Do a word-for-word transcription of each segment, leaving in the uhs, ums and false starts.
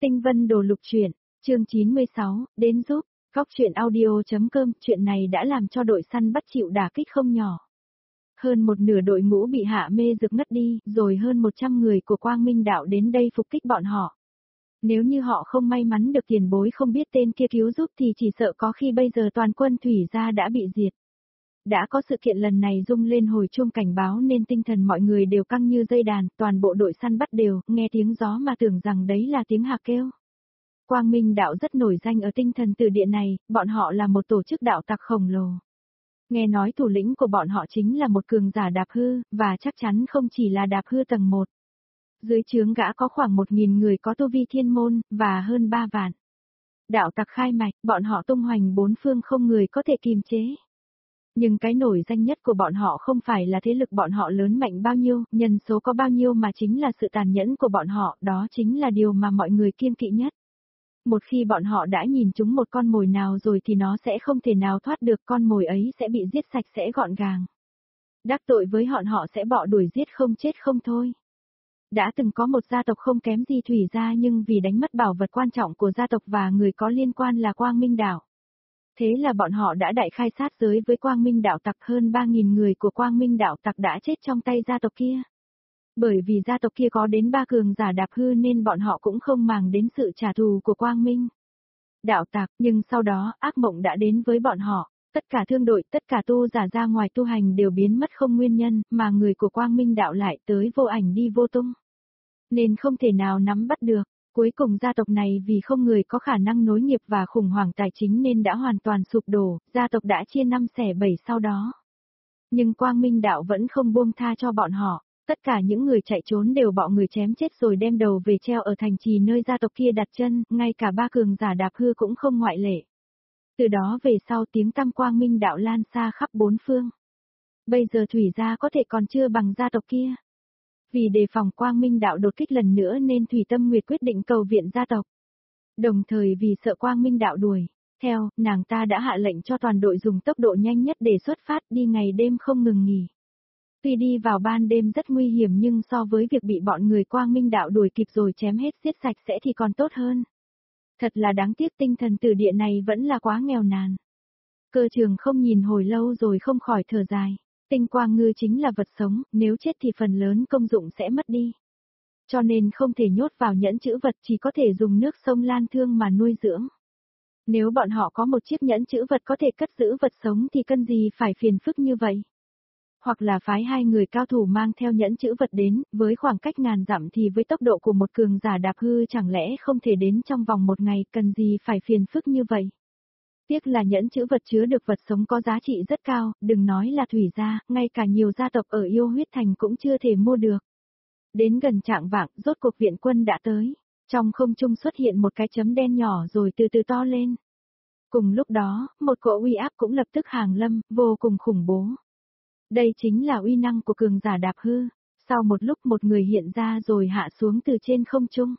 Tinh Vân Đồ Lục Truyện, chương chín mươi sáu, đến giúp, góc truyện audio.com, chuyện này đã làm cho đội săn bắt chịu đả kích không nhỏ. Hơn một nửa đội ngũ bị hạ mê dược ngất đi, rồi hơn một trăm người của Quang Minh Đạo đến đây phục kích bọn họ. Nếu như họ không may mắn được tiền bối không biết tên kia cứu giúp thì chỉ sợ có khi bây giờ toàn quân thủy gia đã bị diệt. Đã có sự kiện lần này rung lên hồi chuông cảnh báo nên tinh thần mọi người đều căng như dây đàn, toàn bộ đội săn bắt đều nghe tiếng gió mà tưởng rằng đấy là tiếng hạc kêu. Quang Minh Đạo rất nổi danh ở tinh thần từ địa này, bọn họ là một tổ chức đạo tặc khổng lồ. Nghe nói thủ lĩnh của bọn họ chính là một cường giả đạp hư, và chắc chắn không chỉ là đạp hư tầng một. Dưới trướng gã có khoảng một nghìn người có tu vi thiên môn, và hơn ba vạn. Đạo tặc khai mạch, bọn họ tung hoành bốn phương không người có thể kìm chế. Nhưng cái nổi danh nhất của bọn họ không phải là thế lực bọn họ lớn mạnh bao nhiêu, nhân số có bao nhiêu mà chính là sự tàn nhẫn của bọn họ, đó chính là điều mà mọi người kiêng kỵ nhất. Một khi bọn họ đã nhìn trúng một con mồi nào rồi thì nó sẽ không thể nào thoát được, con mồi ấy sẽ bị giết sạch sẽ gọn gàng. Đắc tội với họ họ sẽ bỏ đuổi giết không chết không thôi. Đã từng có một gia tộc không kém gì Thủy gia nhưng vì đánh mất bảo vật quan trọng của gia tộc và người có liên quan là Quang Minh Đạo. Thế là bọn họ đã đại khai sát giới với Quang Minh Đạo tặc, hơn ba nghìn người của Quang Minh Đạo tặc đã chết trong tay gia tộc kia. Bởi vì gia tộc kia có đến ba cường giả đạp hư nên bọn họ cũng không màng đến sự trả thù của Quang Minh Đạo tặc, nhưng sau đó ác mộng đã đến với bọn họ, tất cả thương đội, tất cả tu giả ra ngoài tu hành đều biến mất không nguyên nhân, mà người của Quang Minh Đạo lại tới vô ảnh đi vô tung. Nên không thể nào nắm bắt được. Cuối cùng gia tộc này vì không người có khả năng nối nghiệp và khủng hoảng tài chính nên đã hoàn toàn sụp đổ, gia tộc đã chia năm xẻ bảy sau đó. Nhưng Quang Minh Đạo vẫn không buông tha cho bọn họ, tất cả những người chạy trốn đều bọ người chém chết rồi đem đầu về treo ở thành trì nơi gia tộc kia đặt chân, ngay cả ba cường giả đạp hư cũng không ngoại lệ. Từ đó về sau tiếng tăm Quang Minh Đạo lan xa khắp bốn phương. Bây giờ Thủy gia có thể còn chưa bằng gia tộc kia. Vì đề phòng Quang Minh Đạo đột kích lần nữa nên Thủy Tâm Nguyệt quyết định cầu viện gia tộc. Đồng thời vì sợ Quang Minh Đạo đuổi theo, nàng ta đã hạ lệnh cho toàn đội dùng tốc độ nhanh nhất để xuất phát đi ngày đêm không ngừng nghỉ. Tuy đi vào ban đêm rất nguy hiểm nhưng so với việc bị bọn người Quang Minh Đạo đuổi kịp rồi chém hết giết sạch sẽ thì còn tốt hơn. Thật là đáng tiếc tinh thần từ địa này vẫn là quá nghèo nàn. Cơ Trường không nhìn hồi lâu rồi không khỏi thở dài. Tinh quang ngư chính là vật sống, nếu chết thì phần lớn công dụng sẽ mất đi. Cho nên không thể nhốt vào nhẫn chữ vật, chỉ có thể dùng nước sông Lan Thương mà nuôi dưỡng. Nếu bọn họ có một chiếc nhẫn chữ vật có thể cất giữ vật sống thì cần gì phải phiền phức như vậy. Hoặc là phái hai người cao thủ mang theo nhẫn chữ vật đến, với khoảng cách ngàn dặm thì với tốc độ của một cường giả đạp hư chẳng lẽ không thể đến trong vòng một ngày, cần gì phải phiền phức như vậy. Tiếc là nhẫn chữ vật chứa được vật sống có giá trị rất cao, đừng nói là Thủy gia, ngay cả nhiều gia tộc ở Yêu Huyết Thành cũng chưa thể mua được. Đến gần trạng vạng, rốt cuộc viện quân đã tới. Trong không trung xuất hiện một cái chấm đen nhỏ rồi từ từ to lên. Cùng lúc đó, một cỗ uy áp cũng lập tức hàng lâm, vô cùng khủng bố. Đây chính là uy năng của cường giả đạp hư. Sau một lúc một người hiện ra rồi hạ xuống từ trên không trung.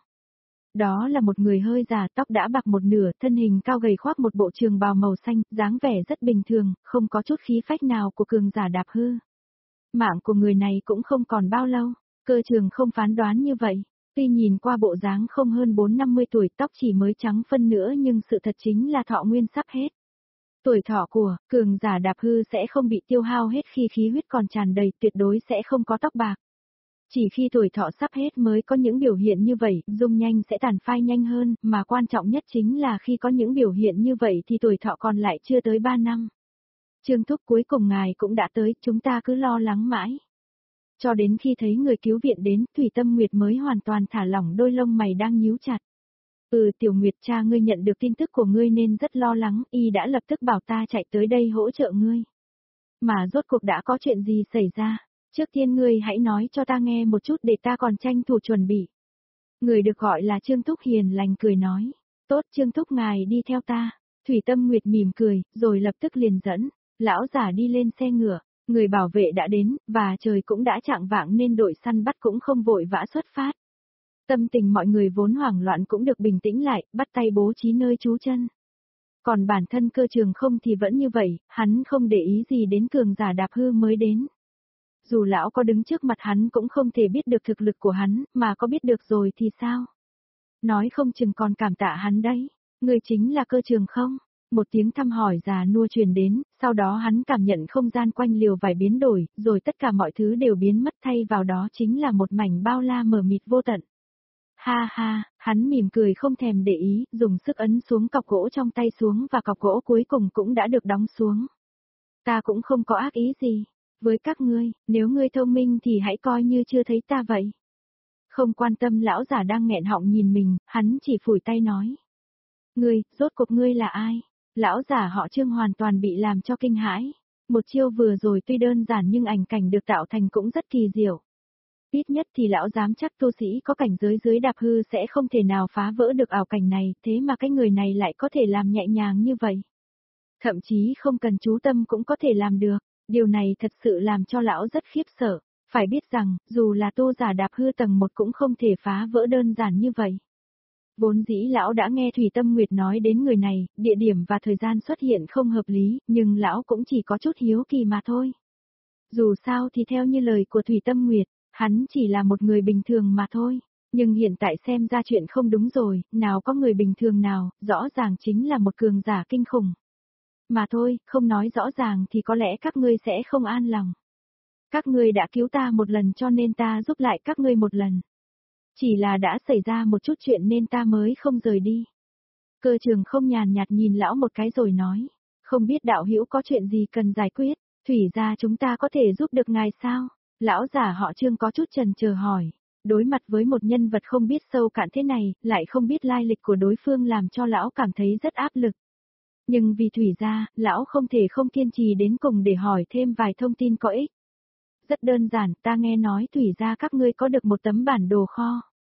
Đó là một người hơi già, tóc đã bạc một nửa, thân hình cao gầy khoác một bộ trường bào màu xanh, dáng vẻ rất bình thường, không có chút khí phách nào của cường giả đạp hư. Mạng của người này cũng không còn bao lâu, Cơ Trường không phán đoán như vậy. Tuy nhìn qua bộ dáng không hơn bốn năm mươi tuổi, tóc chỉ mới trắng phân nữa nhưng sự thật chính là thọ nguyên sắp hết. Tuổi thọ của cường giả đạp hư sẽ không bị tiêu hao hết khi khí huyết còn tràn đầy, tuyệt đối sẽ không có tóc bạc. Chỉ khi tuổi thọ sắp hết mới có những biểu hiện như vậy, dung nhanh sẽ tàn phai nhanh hơn, mà quan trọng nhất chính là khi có những biểu hiện như vậy thì tuổi thọ còn lại chưa tới ba năm. Trương Thúc, cuối cùng ngài cũng đã tới, chúng ta cứ lo lắng mãi. Cho đến khi thấy người cứu viện đến, Thủy Tâm Nguyệt mới hoàn toàn thả lỏng đôi lông mày đang nhíu chặt. Ừ, Tiểu Nguyệt, cha ngươi nhận được tin tức của ngươi nên rất lo lắng, y đã lập tức bảo ta chạy tới đây hỗ trợ ngươi. Mà rốt cuộc đã có chuyện gì xảy ra? Trước tiên ngươi hãy nói cho ta nghe một chút để ta còn tranh thủ chuẩn bị. Người được gọi là Trương Thúc hiền lành cười nói. Tốt, Trương Thúc ngài đi theo ta. Thủy Tâm Nguyệt mỉm cười, rồi lập tức liền dẫn. Lão giả đi lên xe ngựa, người bảo vệ đã đến, và trời cũng đã chạng vạng nên đội săn bắt cũng không vội vã xuất phát. Tâm tình mọi người vốn hoảng loạn cũng được bình tĩnh lại, bắt tay bố trí nơi trú chân. Còn bản thân Cơ Trường không thì vẫn như vậy, hắn không để ý gì đến cường giả đạp hư mới đến. Dù lão có đứng trước mặt hắn cũng không thể biết được thực lực của hắn, mà có biết được rồi thì sao? nói không chừng còn cảm tạ hắn đấy. Ngươi chính là Cơ Trường không? Một tiếng thăm hỏi già nua truyền đến, sau đó hắn cảm nhận không gian quanh liều vải biến đổi, rồi tất cả mọi thứ đều biến mất, thay vào đó chính là một mảnh bao la mờ mịt vô tận. Ha ha, hắn mỉm cười không thèm để ý, dùng sức ấn xuống cọc gỗ trong tay xuống và cọc gỗ cuối cùng cũng đã được đóng xuống. Ta cũng không có ác ý gì. Với các ngươi, nếu ngươi thông minh thì hãy coi như chưa thấy ta vậy. Không quan tâm lão giả đang nghẹn họng nhìn mình, hắn chỉ phủi tay nói. Ngươi, rốt cuộc ngươi là ai? Lão giả họ Trương hoàn toàn bị làm cho kinh hãi. Một chiêu vừa rồi tuy đơn giản nhưng ảnh cảnh được tạo thành cũng rất kỳ diệu. Ít nhất thì lão dám chắc tu sĩ có cảnh giới dưới đạp hư sẽ không thể nào phá vỡ được ảo cảnh này, thế mà cái người này lại có thể làm nhẹ nhàng như vậy. Thậm chí không cần chú tâm cũng có thể làm được, điều này thật sự làm cho lão rất khiếp sợ. Phải biết rằng, dù là tu giả đạp hư tầng một cũng không thể phá vỡ đơn giản như vậy. Vốn dĩ lão đã nghe Thủy Tâm Nguyệt nói đến người này, địa điểm và thời gian xuất hiện không hợp lý, nhưng lão cũng chỉ có chút hiếu kỳ mà thôi. Dù sao thì theo như lời của Thủy Tâm Nguyệt, hắn chỉ là một người bình thường mà thôi. Nhưng hiện tại xem ra chuyện không đúng rồi, nào có người bình thường nào, rõ ràng chính là một cường giả kinh khủng. Mà thôi, không nói rõ ràng thì có lẽ các ngươi sẽ không an lòng. Các ngươi đã cứu ta một lần cho nên ta giúp lại các ngươi một lần. Chỉ là đã xảy ra một chút chuyện nên ta mới không rời đi. Cơ Trường không nhàn nhạt nhìn lão một cái rồi nói, không biết đạo hữu có chuyện gì cần giải quyết, Thủy gia chúng ta có thể giúp được ngài sao? Lão giả họ Trương có chút chần chờ hỏi, đối mặt với một nhân vật không biết sâu cạn thế này, lại không biết lai lịch của đối phương làm cho lão cảm thấy rất áp lực. Nhưng vì Thủy gia, lão không thể không kiên trì đến cùng để hỏi thêm vài thông tin có ích. Rất đơn giản, ta nghe nói Thủy gia các ngươi có được một tấm bản đồ kho.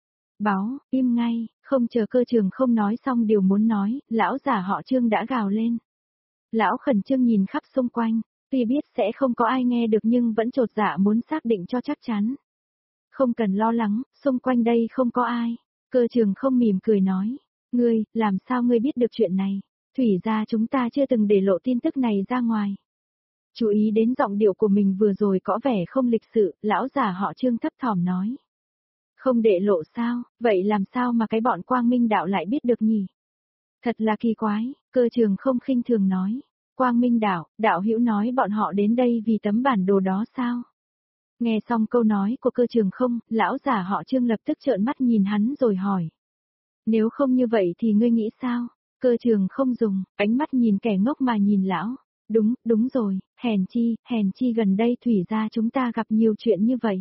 Báo, im ngay, không chờ Cơ Trường không nói xong điều muốn nói, lão giả họ Trương đã gào lên. Lão khẩn trương nhìn khắp xung quanh, tuy biết sẽ không có ai nghe được nhưng vẫn chột dạ muốn xác định cho chắc chắn. Không cần lo lắng, xung quanh đây không có ai. Cơ Trường không mỉm cười nói, ngươi, làm sao ngươi biết được chuyện này? Thủy gia chúng ta chưa từng để lộ tin tức này ra ngoài. Chú ý đến giọng điệu của mình vừa rồi có vẻ không lịch sự, lão giả họ Trương thấp thỏm nói. Không để lộ sao, vậy làm sao mà cái bọn Quang Minh đạo lại biết được nhỉ? Thật là kỳ quái, Cơ Trường không khinh thường nói. Quang Minh đạo, đạo hữu nói bọn họ đến đây vì tấm bản đồ đó sao? Nghe xong câu nói của Cơ Trường không, lão giả họ Trương lập tức trợn mắt nhìn hắn rồi hỏi. Nếu không như vậy thì ngươi nghĩ sao? Cơ Trường không dùng, ánh mắt nhìn kẻ ngốc mà nhìn lão. Đúng, đúng rồi, hèn chi, hèn chi gần đây Thủy gia chúng ta gặp nhiều chuyện như vậy.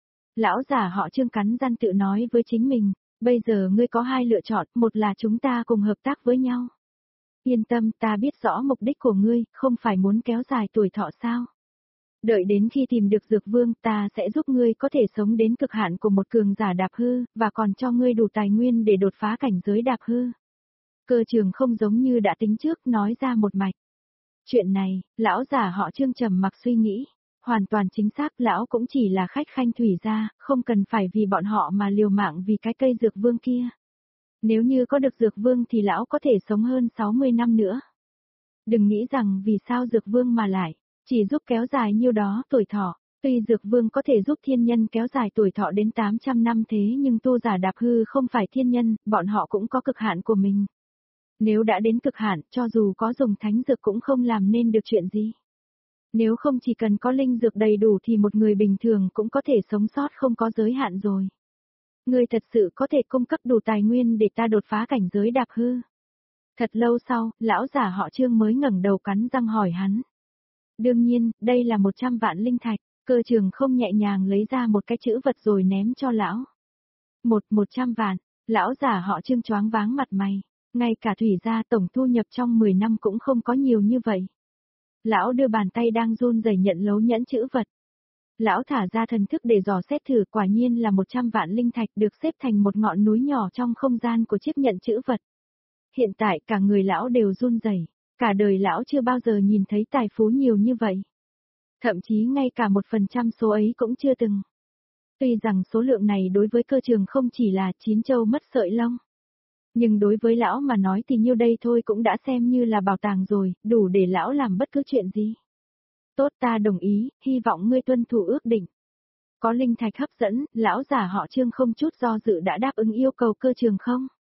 Lão giả họ Trương cắn răng tự nói với chính mình, bây giờ ngươi có hai lựa chọn, một là chúng ta cùng hợp tác với nhau. Yên tâm, ta biết rõ mục đích của ngươi, không phải muốn kéo dài tuổi thọ sao. Đợi đến khi tìm được Dược Vương, ta sẽ giúp ngươi có thể sống đến cực hạn của một cường giả đạp hư, và còn cho ngươi đủ tài nguyên để đột phá cảnh giới đạp hư. Cơ Trường không giống như đã tính trước nói ra một mạch. Chuyện này, lão giả họ Trương trầm mặc suy nghĩ. Hoàn toàn chính xác, lão cũng chỉ là khách khanh Thủy gia, không cần phải vì bọn họ mà liều mạng vì cái cây Dược Vương kia. Nếu như có được Dược Vương thì lão có thể sống hơn sáu mươi năm nữa. Đừng nghĩ rằng vì sao Dược Vương mà lại, chỉ giúp kéo dài nhiêu đó tuổi thọ. Tuy Dược Vương có thể giúp thiên nhân kéo dài tuổi thọ đến tám trăm năm thế nhưng tu giả đạp hư không phải thiên nhân, bọn họ cũng có cực hạn của mình. Nếu đã đến cực hạn, cho dù có dùng thánh dược cũng không làm nên được chuyện gì. Nếu không chỉ cần có linh dược đầy đủ thì một người bình thường cũng có thể sống sót không có giới hạn rồi. Ngươi thật sự có thể cung cấp đủ tài nguyên để ta đột phá cảnh giới đạp hư. Thật lâu sau, lão giả họ Trương mới ngẩng đầu cắn răng hỏi hắn. Đương nhiên, đây là một trăm vạn linh thạch, Cơ Trường không nhẹ nhàng lấy ra một cái chữ vật rồi ném cho lão. Một, một trăm vạn, lão giả họ Trương choáng váng mặt mày, ngay cả Thủy gia tổng thu nhập trong mười năm cũng không có nhiều như vậy. Lão đưa bàn tay đang run rẩy nhận lấu nhẫn chữ vật. Lão thả ra thần thức để dò xét thử, quả nhiên là một trăm vạn linh thạch được xếp thành một ngọn núi nhỏ trong không gian của chiếc nhận chữ vật. Hiện tại cả người lão đều run rẩy, cả đời lão chưa bao giờ nhìn thấy tài phú nhiều như vậy. Thậm chí ngay cả một phần trăm số ấy cũng chưa từng. Tuy rằng số lượng này đối với Cơ Trường không chỉ là chín châu mất sợi lông. Nhưng đối với lão mà nói thì nhiêu đây thôi cũng đã xem như là bảo tàng rồi, đủ để lão làm bất cứ chuyện gì. Tốt, ta đồng ý, hy vọng ngươi tuân thủ ước định. Có linh thạch hấp dẫn, lão giả họ Trương không chút do dự đã đáp ứng yêu cầu Cơ Trường không.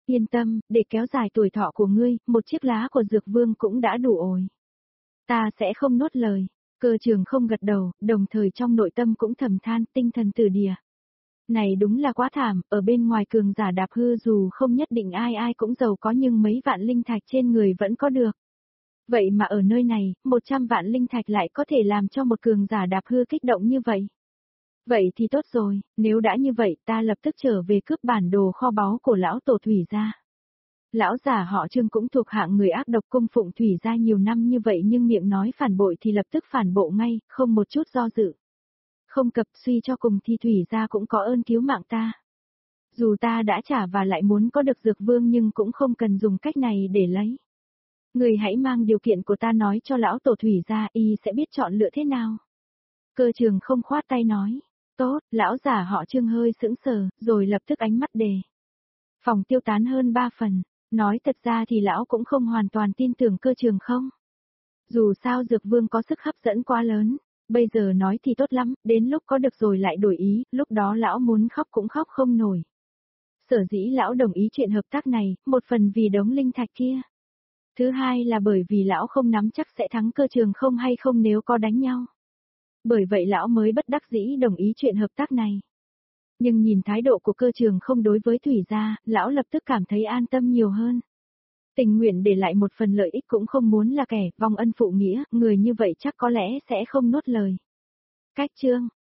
Yên tâm, để kéo dài tuổi thọ của ngươi, một chiếc lá của Dược Vương cũng đã đủ ổi. Ta sẽ không nuốt lời. Cơ trường không gật đầu, đồng thời trong nội tâm cũng thầm than tinh thần tử địa. Này đúng là quá thảm, ở bên ngoài cường giả đạp hư dù không nhất định ai ai cũng giàu có nhưng mấy vạn linh thạch trên người vẫn có được. Vậy mà ở nơi này, một trăm vạn linh thạch lại có thể làm cho một cường giả đạp hư kích động như vậy. Vậy thì tốt rồi, nếu đã như vậy ta lập tức trở về cướp bản đồ kho báu của lão tổ Thủy gia. Lão già họ Trương cũng thuộc hạng người ác độc cung phụng Thủy gia nhiều năm như vậy nhưng miệng nói phản bội thì lập tức phản bộ ngay, không một chút do dự. Không cập suy cho cùng thì Thủy gia cũng có ơn cứu mạng ta. Dù ta đã trả và lại muốn có được Dược Vương nhưng cũng không cần dùng cách này để lấy. Người hãy mang điều kiện của ta nói cho lão tổ Thủy gia y sẽ biết chọn lựa thế nào. Cơ trường không khoát tay nói. Tốt, lão già họ Trương hơi sững sờ, rồi lập tức ánh mắt đề. Phòng tiêu tán hơn ba phần. Nói thật ra thì lão cũng không hoàn toàn tin tưởng cơ trường không. Dù sao Dược Vương có sức hấp dẫn quá lớn. Bây giờ nói thì tốt lắm, đến lúc có được rồi lại đổi ý, lúc đó lão muốn khóc cũng khóc không nổi. Sở dĩ lão đồng ý chuyện hợp tác này, một phần vì đống linh thạch kia. Thứ hai là bởi vì lão không nắm chắc sẽ thắng cơ trường không hay không nếu có đánh nhau. Bởi vậy lão mới bất đắc dĩ đồng ý chuyện hợp tác này. Nhưng nhìn thái độ của cơ trường không đối với Thủy gia, lão lập tức cảm thấy an tâm nhiều hơn. Tình nguyện để lại một phần lợi ích cũng không muốn là kẻ vong ân phụ nghĩa, người như vậy chắc có lẽ sẽ không nuốt lời. Cách chương